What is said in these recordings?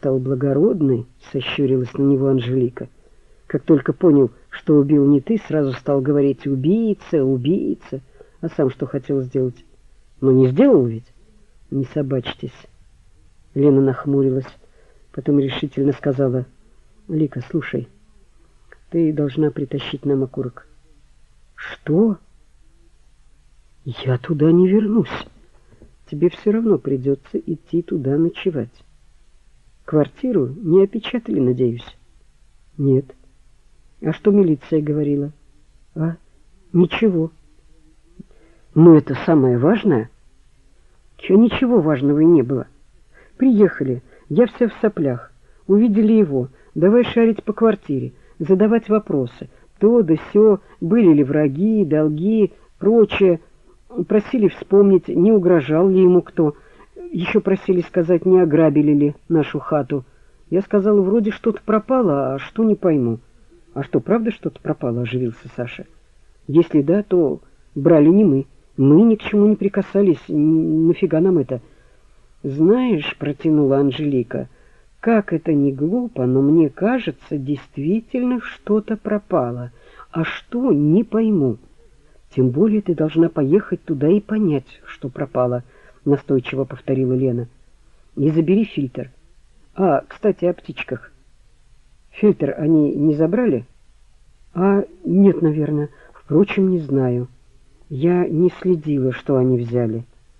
стал благородный, сощурилась на него Анжелика. Как только понял, что убил не ты, сразу стал говорить: убийца, убийца. А сам что хотел сделать? Но не сделал ведь? Не собачьтесь. Лена нахмурилась, потом решительно сказала: Лика, слушай, ты должна притащить нам окурок. Что? Я туда не вернусь. Тебе все равно придется идти туда ночевать. Квартиру не опечатали, надеюсь? Нет. А что милиция говорила? А? Ничего. Но это самое важное? Ничего важного и не было. Приехали, я вся в соплях. Увидели его. Давай шарить по квартире, задавать вопросы. То да сё, были ли враги, долги, прочее. Просили вспомнить, не угрожал ли ему кто. Еще просили сказать, не ограбили ли нашу хату. Я сказала, вроде что-то пропало, а что не пойму. А что, правда что-то пропало, оживился Саша. Если да, то брали не мы. Мы ни к чему не прикасались. Нафига нам это? Знаешь, протянула Анжелика, как это не глупо, но мне кажется, действительно что-то пропало. А что, не пойму. Тем более ты должна поехать туда и понять, что пропало, настойчиво повторила Лена. И забери фильтр. А, кстати, о птичках. Фильтр они не забрали? А, нет, наверное. Впрочем, не знаю. Я не следила, что они взяли.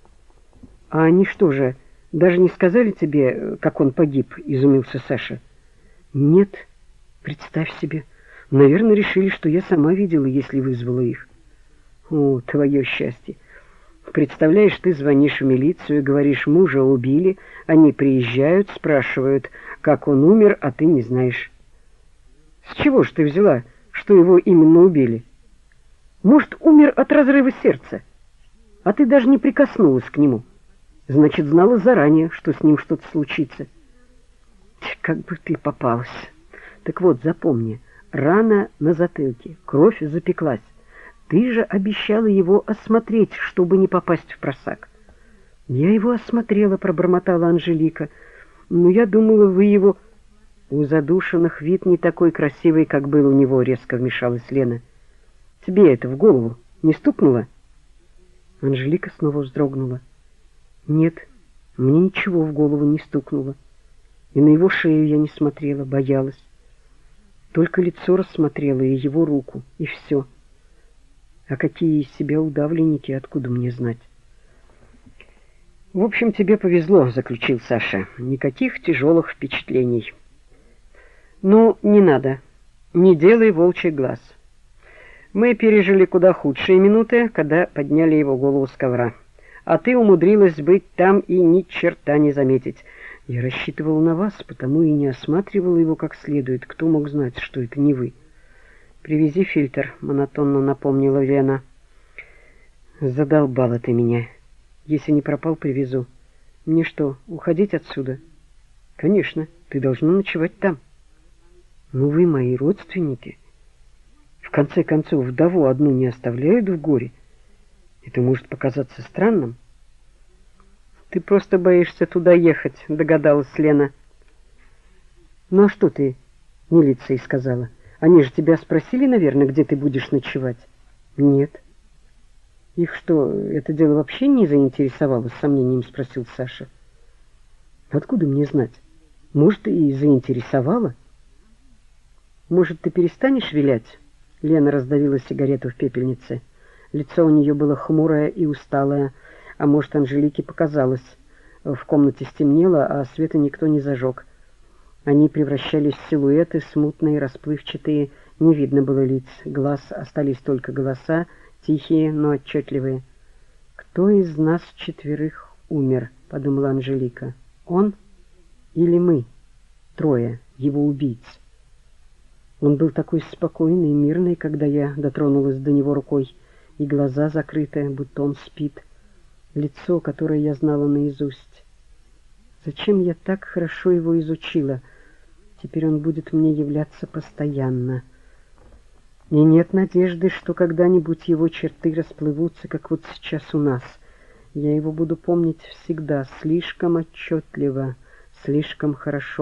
А они что же, даже не сказали тебе, как он погиб, изумился Саша. Нет, представь себе. Наверное, решили, что я сама видела, если вызвала их. О, твое счастье. Представляешь, ты звонишь в милицию, говоришь, мужа убили, они приезжают, спрашивают, как он умер, а ты не знаешь. С чего ж ты взяла, что его именно убили? Может, умер от разрыва сердца, а ты даже не прикоснулась к нему. Значит, знала заранее, что с ним что-то случится. Как бы ты попалась. Так вот, запомни, рана на затылке, кровь запеклась. Ты же обещала его осмотреть, чтобы не попасть в просак. Я его осмотрела, пробормотала Анжелика. Но я думала, вы его... У задушенных вид не такой красивый, как был у него, резко вмешалась Лена. Тебе это в голову не стукнуло? Анжелика снова вздрогнула. Нет, мне ничего в голову не стукнуло. И на его шею я не смотрела, боялась. Только лицо рассмотрела и его руку, и все. А какие из себя удавленники, откуда мне знать? В общем, тебе повезло, заключил Саша. Никаких тяжелых впечатлений. Ну, не надо. Не делай волчий глаз. Мы пережили куда худшие минуты, когда подняли его голову с ковра. А ты умудрилась быть там и ни черта не заметить. Я рассчитывал на вас, потому и не осматривал его как следует. Кто мог знать, что это не вы? Привези фильтр, монотонно напомнила Лена. Задолбала ты меня. Если не пропал, привезу. Мне что, уходить отсюда? Конечно, ты должна ночевать там. Ну вы мои родственники. В конце концов, вдову одну не оставляют в горе. Это может показаться странным. Ты просто боишься туда ехать, догадалась Лена. Ну а что ты милиции сказала? Они же тебя спросили, наверное, где ты будешь ночевать? Нет. Их что, это дело вообще не заинтересовало, с сомнением спросил Саша. Откуда мне знать? Может, и заинтересовало? Может, ты перестанешь вилять? Лена раздавила сигарету в пепельнице. Лицо у нее было хмурое и усталое, а может, Анжелике показалось. В комнате стемнело, а света никто не зажег. Они превращались в силуэты, смутные, расплывчатые, не видно было лиц, глаз, остались только голоса, тихие, но отчетливые. «Кто из нас четверых умер?» — подумала Анжелика. «Он или мы? Трое, его убийц». Он был такой спокойный и мирный, когда я дотронулась до него рукой, и глаза закрыты, будто он спит, лицо, которое я знала наизусть. Зачем я так хорошо его изучила? Теперь он будет мне являться постоянно. И нет надежды, что когда-нибудь его черты расплывутся, как вот сейчас у нас. Я его буду помнить всегда, слишком отчетливо, слишком хорошо.